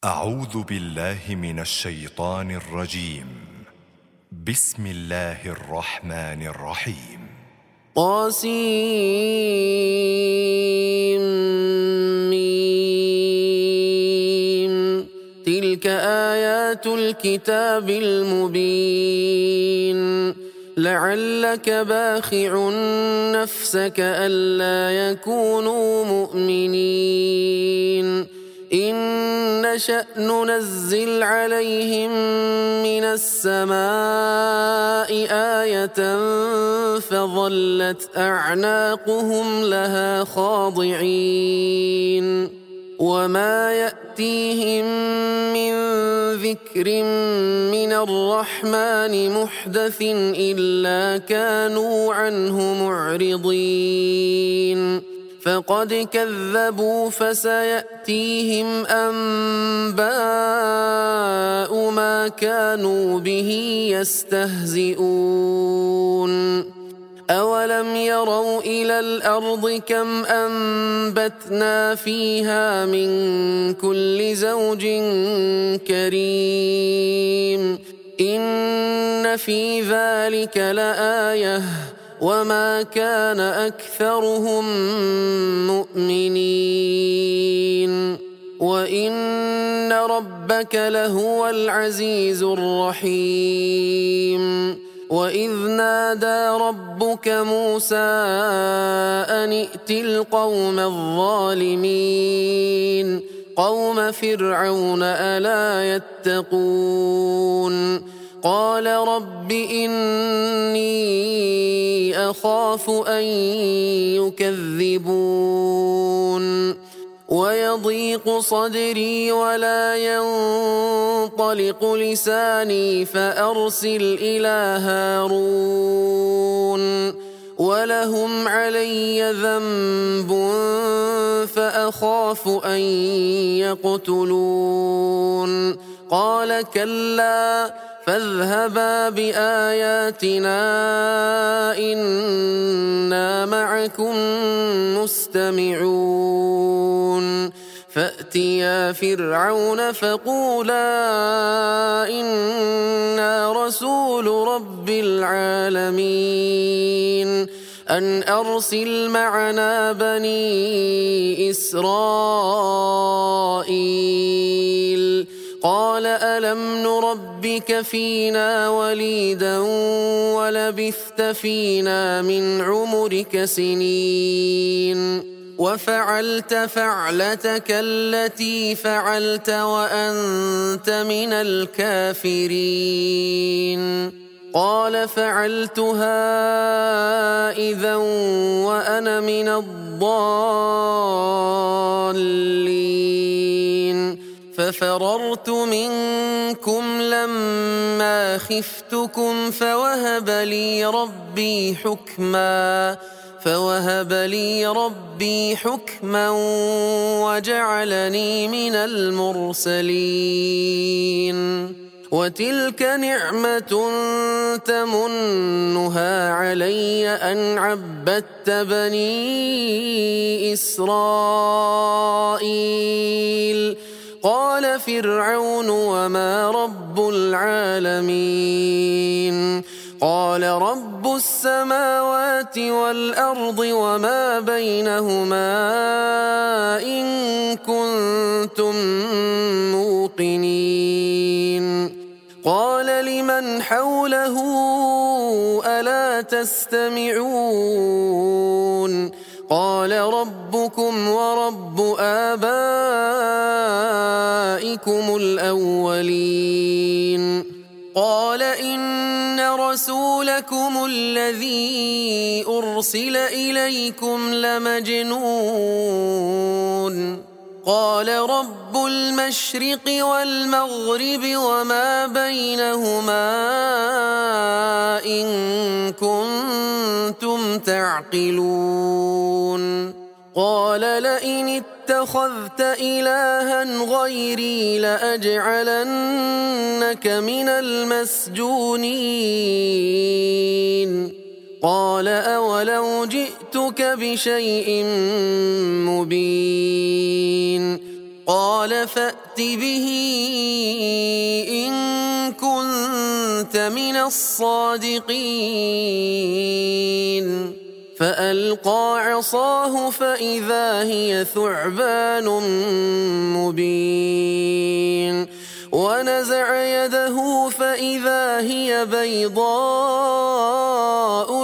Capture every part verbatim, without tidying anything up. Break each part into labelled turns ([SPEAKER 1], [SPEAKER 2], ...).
[SPEAKER 1] أعوذ بالله من الشيطان الرجيم. بسم الله الرحمن الرحيم.
[SPEAKER 2] طاسيم. تلك آيات الكتاب المبين. لعلك باخع نفسك ألا يكونوا مؤمنين إن نشأ ننزل عليهم من السماء آية فظلت أعناقهم لها خاضعين وما يأتيهم من ذكر من الرحمن محدث إلا كانوا عنه معرضين فقد كذبوا فسيأتيهم أنباء ما كانوا به يستهزئون أولم يروا إلى الأرض كم أنبتنا فيها من كل زوج كريم إن في ذلك لآية وما كان أكثرهم مؤمنين وإن ربك لهو العزيز الرحيم وإذ نادى ربك موسى أن ائت القوم الظالمين قوم فرعون ألا يتقون قال رب إني أخاف أن يكذبون ويضيق صدري ولا ينطلق لساني فأرسل إلى هارون ولهم علي ذنب فأخاف أن يقتلون قال كلا فاذهبا بآياتنا إنا معكم مستمعون فأتيا فرعون فقولا إنا رسول رب العالمين أن أرسل معنا بني إسرائيل قال ألم نربك فينا وليدا ولبثت فينا من عمرك سنين وفعلت فعلتك التي فعلت وأنت من الكافرين قال فعلتها إذا وأنا من الضالين ففررت منكم لما خفتكم فوهب لي ربي حكما فوهب لي ربي حكما وجعلني من المرسلين وتلك نعمة تمنها علي أن عبدت بني إسرائيل قال فرعون وما رب العالمين قال رب السماوات والأرض وما بينهما إن كنتم موقنين قال لمن حوله ألا تستمعون قال ربكم ورب آبائكم الأولين قال إن رسولكم الذي أرسل إليكم لمجنون قال رب المشرق والمغرب وما بينهما إن كنتم تعقلون قال لئن اتخذت إلها غيري لأجعلنك من المسجونين قال أولو جئتك بشيء مبين قال فأت به إن كنت من الصادقين فألقى عصاه فإذا هي ثعبان مبين ونزع يده فإذا هي بيضاء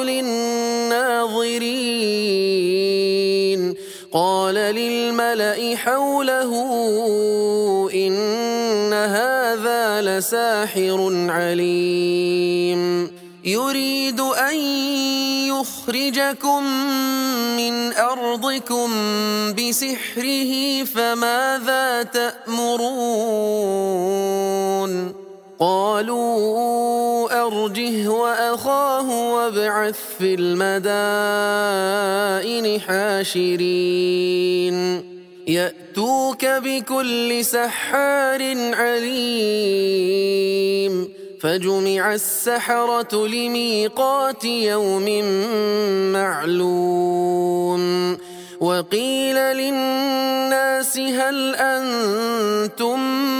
[SPEAKER 2] للناظرين قال للملأ حوله إن هذا لساحر عليم يريد أن يخرجكم من أرضكم بسحره فماذا تأمرون قالوا أرجه وأخاه وابعث في المدائن حاشرين يأتوك بكل سحار عليم فجمع السحرة لميقات يوم معلوم وقيل للناس هل أنتم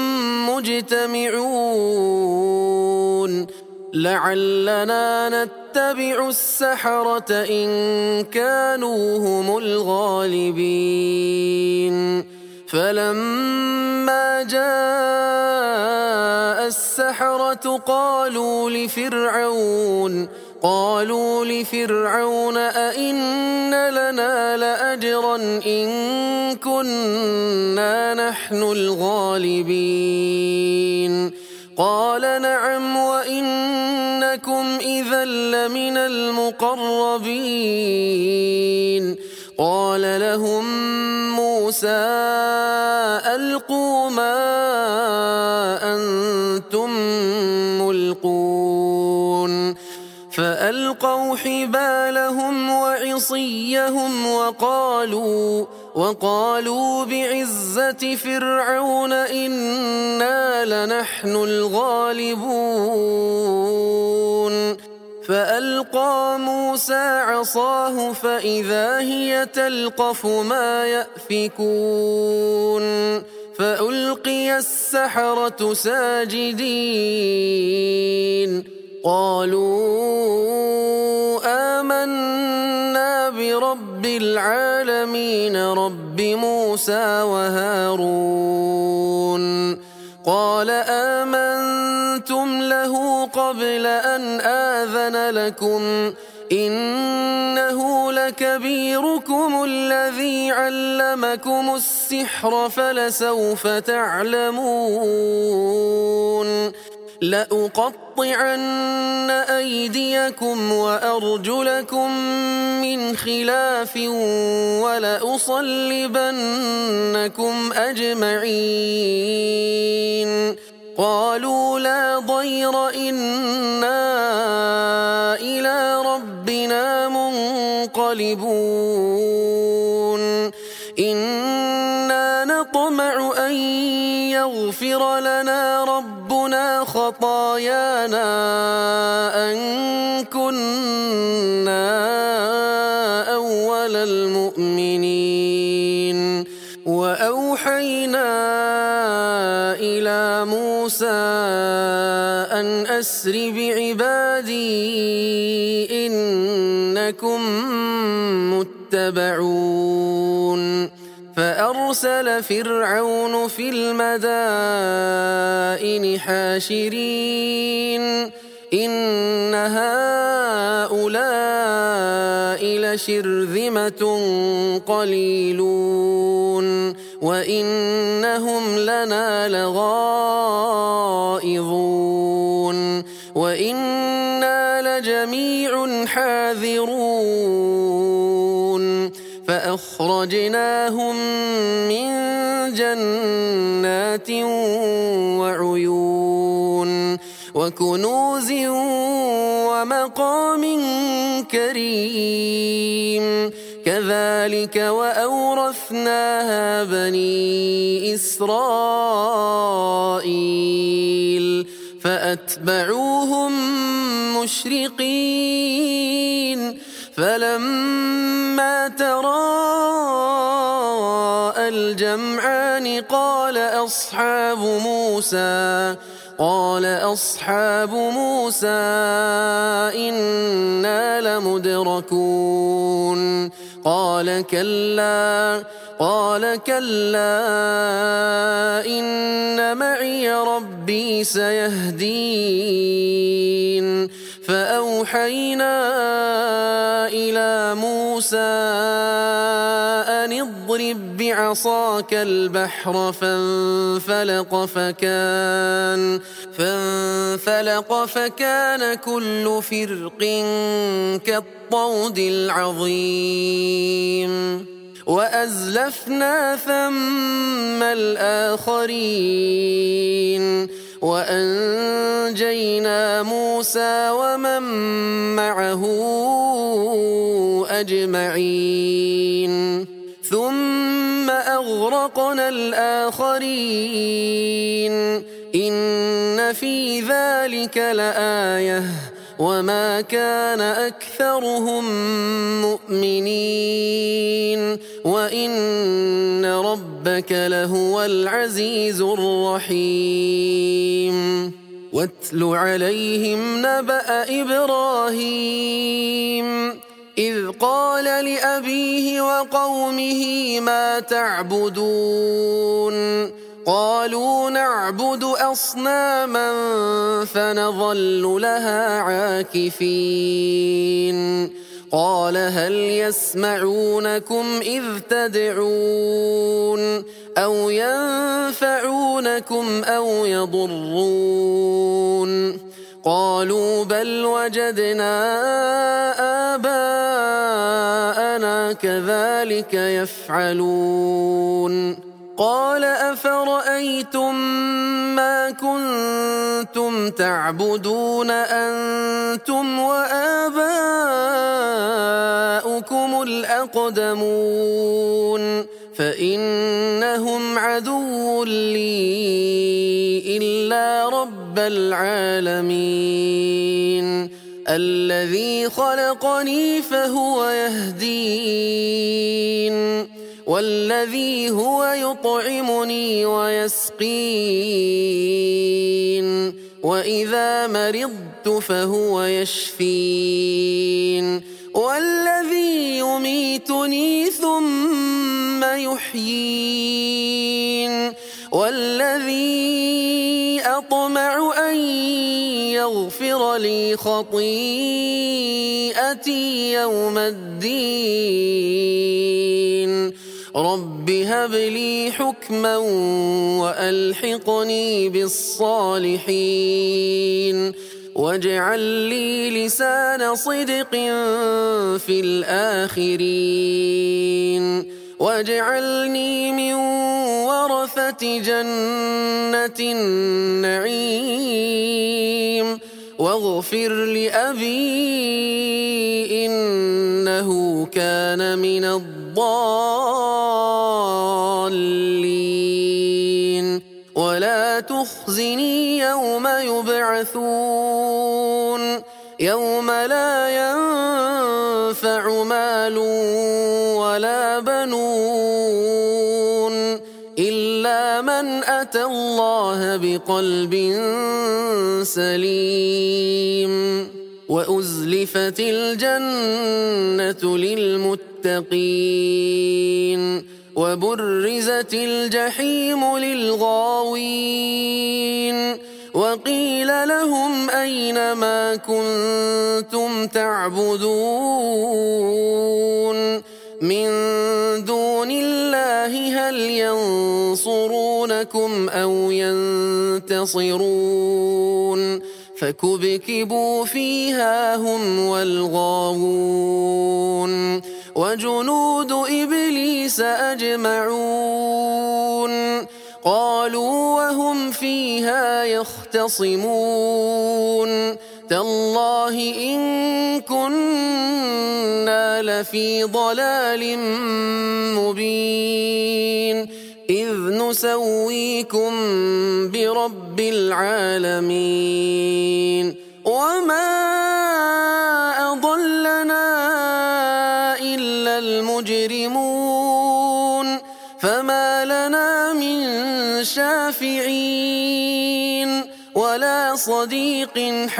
[SPEAKER 2] مجتمعون لعلنا نتبع السحرة إن كانوا هم الغالبين فلما جاء السحرة قالوا لفرعون قالوا لفرعون أئن لنا لأجرا إن كنا نحن الغالبين قال نعم وإنكم إذا لمن المقربين قال لهم موسى ألقوا ما أنتم ملقون فألقوا حبالهم وعصيهم وقالوا وقالوا بعزة فرعون إنا لنحن الغالبون فألقى موسى عصاه فإذا هي تلقف ما يأفكون فألقي السحرة ساجدين قالوا آمنا برب العالمين رب موسى وهارون قال آمنتم له قبل أن آذن لكم إنه لكبيركم الذي علمكم السحر فلسوف تعلمون لأقطعن أيديكم وأرجلكم من خلاف ولأصلبنكم أجمعين قالوا لا ضير إنا إلى ربنا منقلبون إنا نطمع أن يغفر لنا ربنا خطايانا أن كنا أول المؤمنين وأوحينا إلى موسى أن أسر بعبادي إنكم متبعون فأرسل فرعون في المدائن حاشرين إن هؤلاء لشرذمة قليلون وإنهم لنا لغائظون وإنا لجميع حاذرون فأخرجناهم من جنات وعيون وكنوز ومقام كريم كذلك وأورثناها بني إسرائيل فأتبعوهم مشرقين فلما تراءى الجمعان قال أصحاب موسى قال أصحاب موسى إنا لمدركون قال كلا قال كلا إن معي ربي سيهدين فأوحينا إلى موسى أن اضرب بعصاك البحر فانفلق فكان فانفلق فكان كل فرق كالطود العظيم وأزلفنا ثم الآخرين وأنجينا موسى ومن معه أجمعين ثم أغرقنا الآخرين إن في ذلك لآية وما كان أكثرهم مؤمنين وإن ربك لهو العزيز الرحيم واتل عليهم نبأ إبراهيم إذ قال لأبيه وقومه ما تعبدون قالوا نعبد أصناما فنظل لها عاكفين قال هل يسمعونكم إذ تدعون أو ينفعونكم أو يضرون قالوا بل وجدنا آباءنا كذلك يفعلون قال أفرأيتم ما كنتم تعبدون أنتم وآباؤكم الأقدمون فإنهم عدو لي إلا رب العالمين الذي خلقني فهو يهدين والذي هو يطعمني ويسقين وإذا مرضت فهو يشفين والذي يميتني ثم يحيين والذي أطمع أن يغفر لي خطيئتي يوم الدين رب هب لي حكما وألحقني بالصالحين واجعل لي لسان صدق في الآخرين واجعلني من ورثة جنة النعيم واغفر لأبي إنه كان من الضالين ولا تخزني يوم يبعثون يوم لا ينفع مال ولا بنون إلا من أتى الله بقلب سليم وأزلفت الجنة للمتقين وبرزت الجحيم للغاوين وقيل لهم أين ما كنتم تعبدون من دون الله هل ينصرونكم أو ينتصرون فكبكبوا فيها هم والغاوون وجنود إبليس أجمعون قالوا وهم فيها يختصمون تالله إن كنا لفي ضلال مبين إذ نسويكم برب العالمين وما أضلنا إلا المجرمون فما شافعين ولا صديق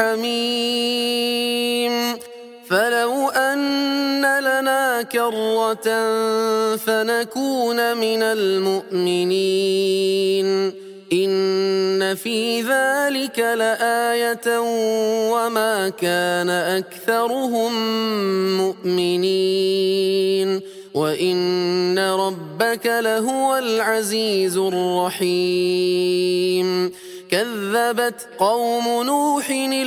[SPEAKER 2] حميم فلو أن لنا كرة فنكون من المؤمنين إن في ذلك لآية وما كان أكثرهم مؤمنين وإن ربك لهو العزيز الرحيم كذبت قوم نوح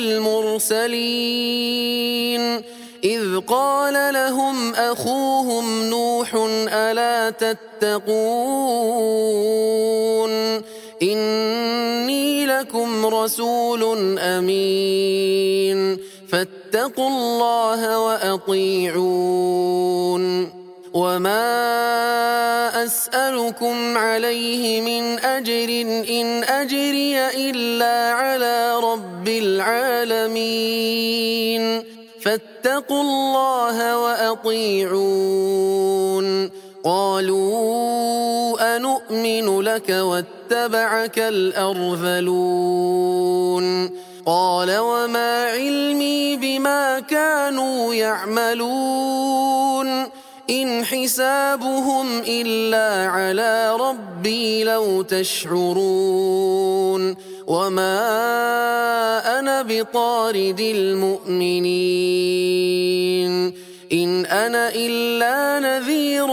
[SPEAKER 2] المرسلين إذ قال لهم أخوهم نوح ألا تتقون إني لكم رسول أمين فاتقوا الله وأطيعون وما أسألكم عليه من أجر إن أجري إلا على رب العالمين فاتقوا الله وأطيعون قالوا أنؤمن لك واتبعك الأرذلون قال وما علمي بما كانوا يعملون إن حسابهم إلا على ربي لو تشعرون وما أنا بطارد المؤمنين إن أنا إلا نذير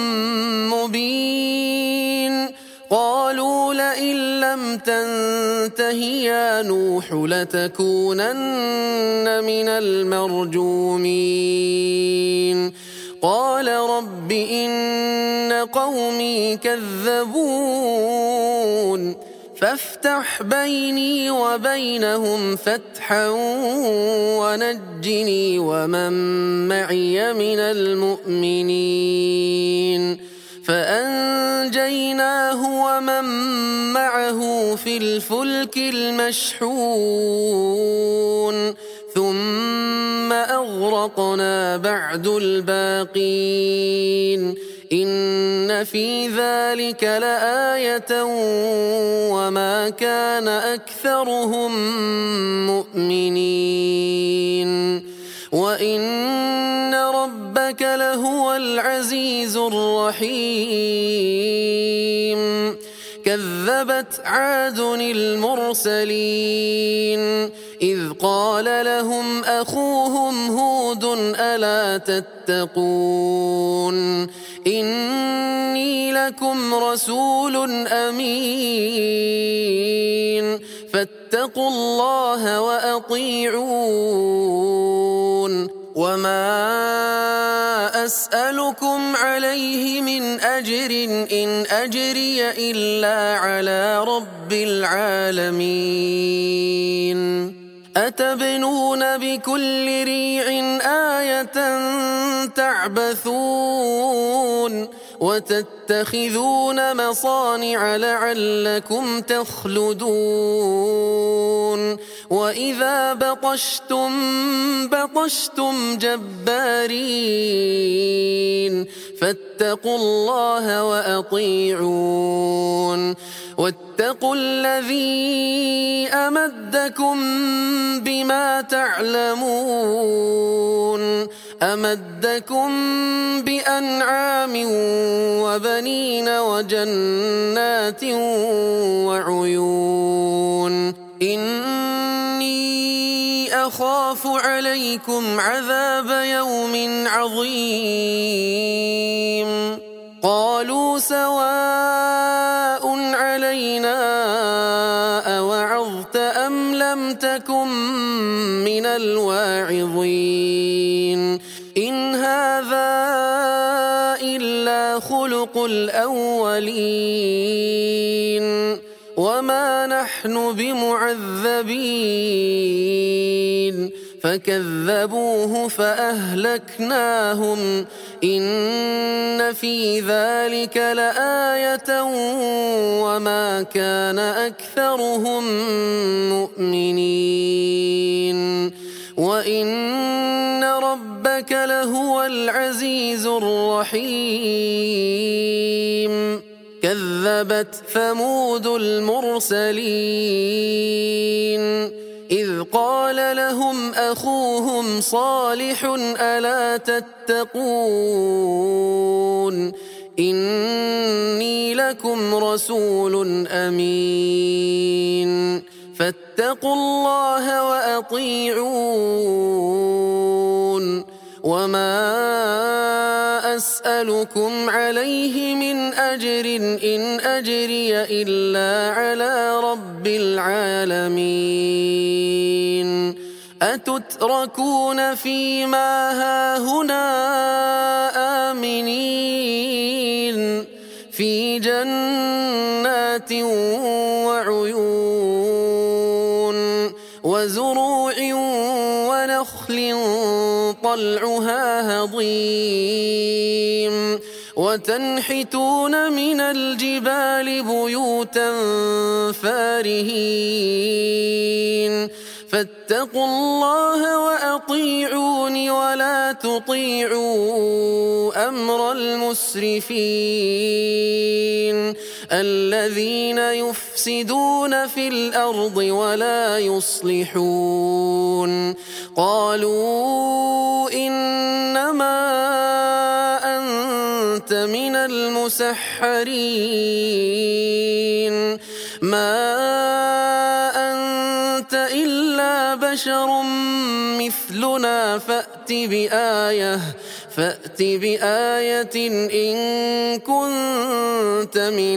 [SPEAKER 2] مبين قالوا لئن لم تنته يا نوح لتكونن من المرجومين قال رب إن قومي كذبون فافتح بيني وبينهم فتحا ونجني ومن معي من المؤمنين فأنجيناه ومن معه في الفلك المشحون ثم أغرقنا بعد الباقين إن في ذلك لآية وما كان أكثرهم مؤمنين وإن ربك لهو العزيز الرحيم كذبت عاد المرسلين إذ قال لهم أخوهم هود ألا تتقون إني لكم رسول أمين فاتقوا الله وأطيعون وما أسألكم عليه من أجر إن أجري إلا على رب العالمين أتبنون بكل ريع آية تعبثون وتتخذون مصانع لعلكم تخلدون وإذا بطشتم بطشتم جبارين فاتقوا الله وأطيعون واتقوا الذي أمدكم بما تعلمون أمدكم بأنعام وبنين وجنات وعيون إني أخاف عليكم عذاب يوم عظيم قالوا سواء علينا أوعظت أم لم تكن من الواعظين إن هذا إلا خلق الأولين وما نحن بمعذبين فكذبوه فأهلكناهم إن في ذلك لآية وما كان أكثرهم مؤمنين وإن ربك لهو العزيز الرحيم كذبت ثمود المرسلين إذ قال لهم أخوهم صالح ألا تتقون إني لكم رسول أمين فاتقوا الله وأطيعون وما أسألكم عليه من أجر إن أجري إلا على رب العالمين أتتركون فيما هاهنا آمنين في جنات وعيون وزروع ونخل طلعها هضيم وتنحتون من الجبال بيوتا فارهين فاتقوا الله وأطيعون ولا تطيعوا أمر المسرفين الذين يفسدون في الأرض ولا يصلحون قالوا إنما أنت من المسحرين ما أنت إلا بشر مثلنا فأت بآية فأت بآية إن كنت من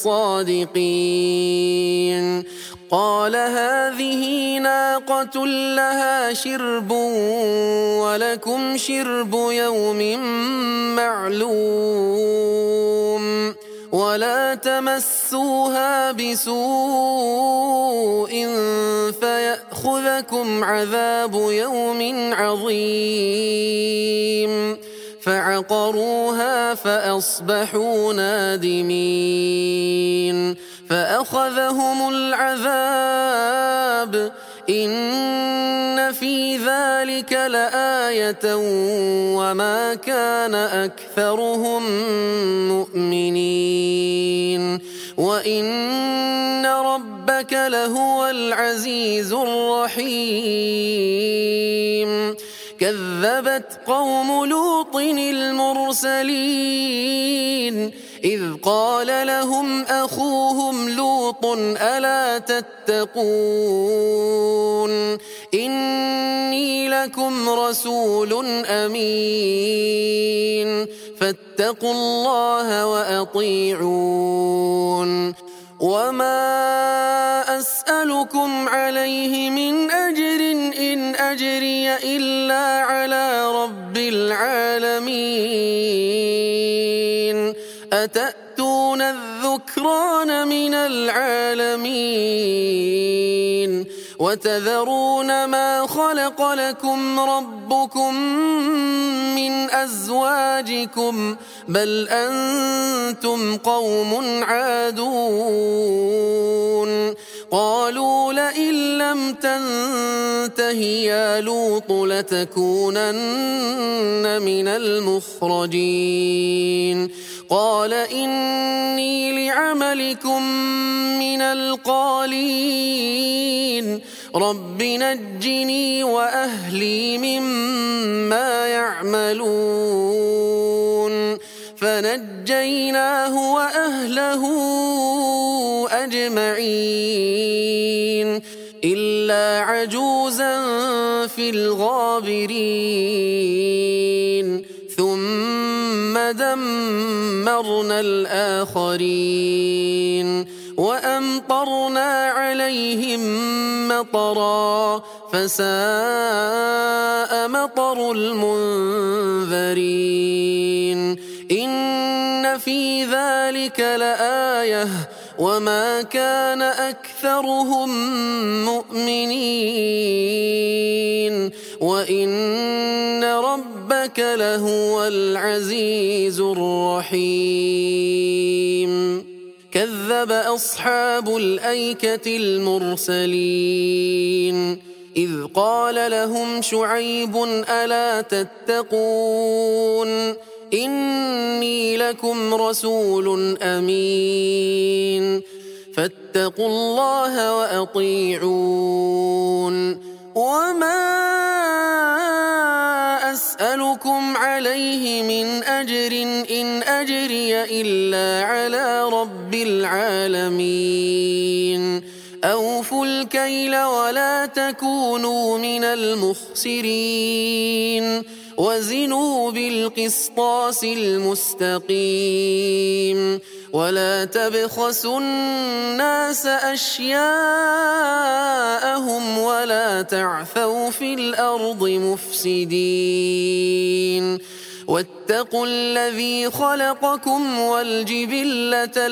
[SPEAKER 2] الصادقين قال هذه ناقة لها شرب ولكم شرب يوم معلوم ولا تمسوها بسوء فيأخذكم عذاب يوم عظيم فعقروها فأصبحوا نادمين فأخذهم العذاب إن في ذلك لآية وما كان أكثرهم مؤمنين وإن ربك لهو العزيز الرحيم كذبت قوم لوط المرسلين إذ قال لهم أخوهم لوط ألا تتقون إني لكم رسول أمين فاتقوا الله وأطيعون وما أسألكم عليه من أجر إن أجري إلا على رب العالمين أتأتون الذكران من العالمين وتذرون ما خلق لكم ربكم من أزواجكم بل أنتم قوم عادون قالوا لئن لم تنته يا لوط لتكونن من المخرجين قال إني لعملكم من القالين رب نجني وأهلي مما يعملون فنجيناه وأهله أجمعين إلا عجوزا في الغابرين ثم دمرنا الآخرين وأمطرنا عليهم مطرا فساء مطر المنذرين إن في ذلك لآية وما كان أكثرهم مؤمنين وإن ربك لهو العزيز الرحيم كذب أصحاب الأيكة المرسلين إذ قال لهم شعيب ألا تتقون إني لكم رسول أمين فاتقوا الله وأطيعون وما أسألكم عليه من أجر إن أجري إلا على رب العالمين أوفوا الكيل ولا تكونوا من المخسرين وزنوا بالقسطاس المستقيم ولا تبخسوا الناس أشياءهم ولا تعثوا في الأرض مفسدين واتقوا الذي خلقكم والجبلة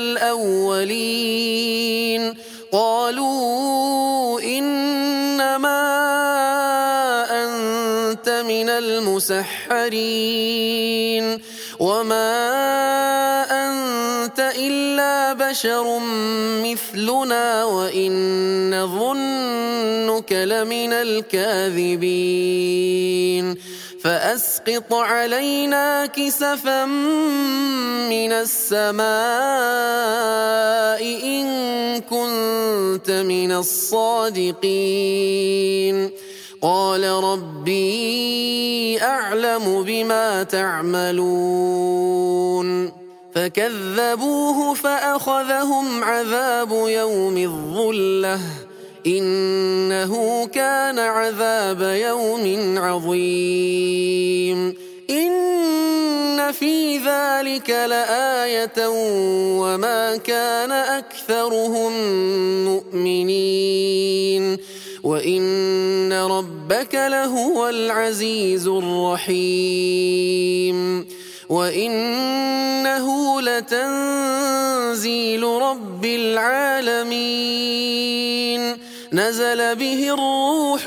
[SPEAKER 2] الأولين قالوا إنما أنت من المسحرين وما أنت إلا بشر مثلنا وإن نظنك لمن الكاذبين فأسقط علينا كسفا من السماء إن كنت من الصادقين قال ربي أعلم بما تعملون فكذبوه فأخذهم عذاب يوم الظلة إنه كان عذاب يوم عظيم إن في ذلك لآية وما كان أكثرهم مؤمنين وإن ربك لهو العزيز الرحيم وإنه لتنزيل رب العالمين نزل به الروح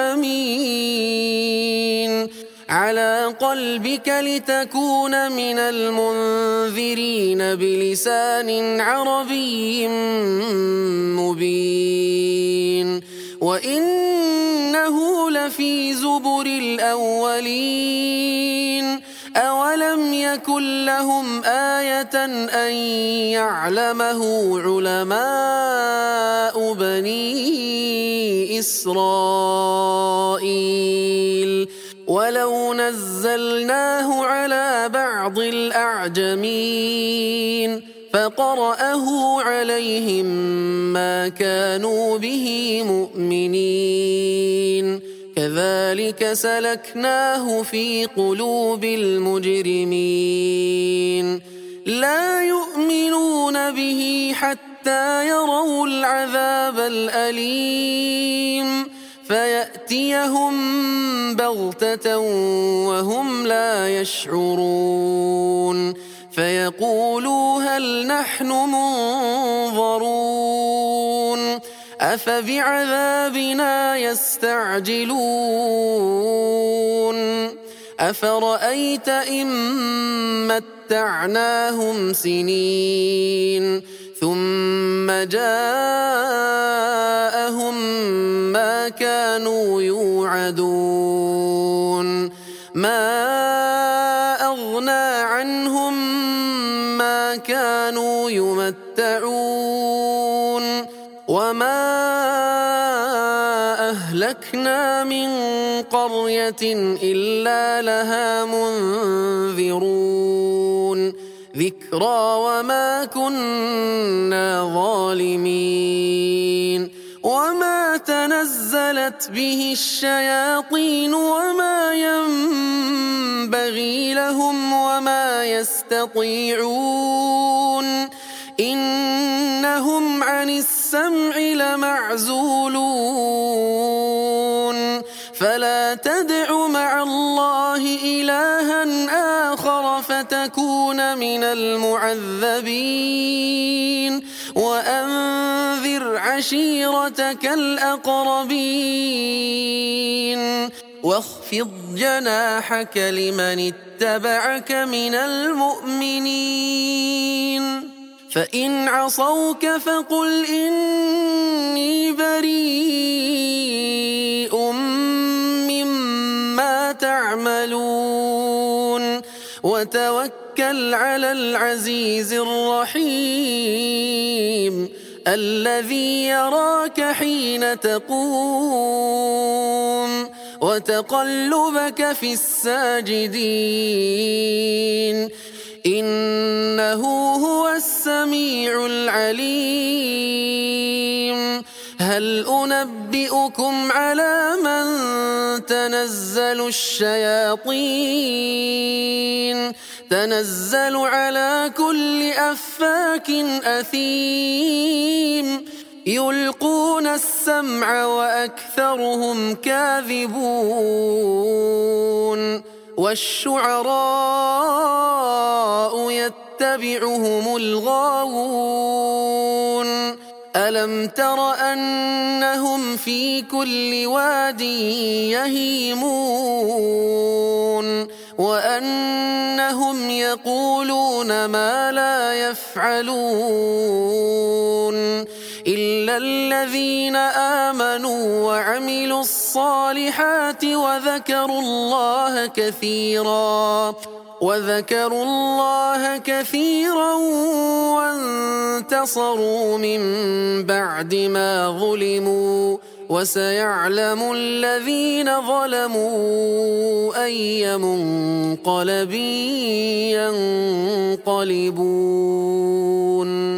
[SPEAKER 2] الأمين على قلبك لتكون من المنذرين بلسان عربي مبين وإنه لفي زبر الأولين أولم يكن لهم آية أن يعلمه علماء بني إسرائيل ولو نزلناه على بعض الأعجمين فقرأه عليهم ما كانوا به مؤمنين كذلك سلكناه في قلوب المجرمين لا يؤمنون به حتى يروا العذاب الأليم فيأتيهم بغتة وهم لا يشعرون فيقولوا هل نحن منظرون أفبعذابنا يستعجلون أفرأيت إن متعناهم سنين ثم جاءهم ما كانوا يوعدون ما أغنى عنهم ما كانوا يمتعون وما أهلكنا من قرية إلا لها منذرون ذكرى وما كنا ظالمين وما تنزلت به الشياطين وما ينبغي لهم وما يستطيعون إنهم عن السمع لمعزولون فلا تدع مع الله إلها آخر فتكون من المعذبين وأنذر عشيرتك الأقربين واخفض جناحك لمن اتبعك من المؤمنين فإن عصوك فقل إني بريء مما تعملون وتوكل على العزيز الرحيم الذي يراك حين تقوم وتقلبك في الساجدين إنه هو السميع العليم. هل أنبئكم على من تنزل الشياطين تنزل على كل أفاك أثيم يلقون السمع وأكثرهم كاذبون والشعراء يتبعهم الغاوون ألم تر أنهم في كل واد يهيمون وأنهم يقولون ما لا يفعلون إلا الذين آمنوا وعملوا الصالحات وذكروا الله كثيرا وذكروا الله كثيرا وانتصروا من بعد ما ظلموا وسيعلم الذين ظلموا أي منقلب ينقلبون.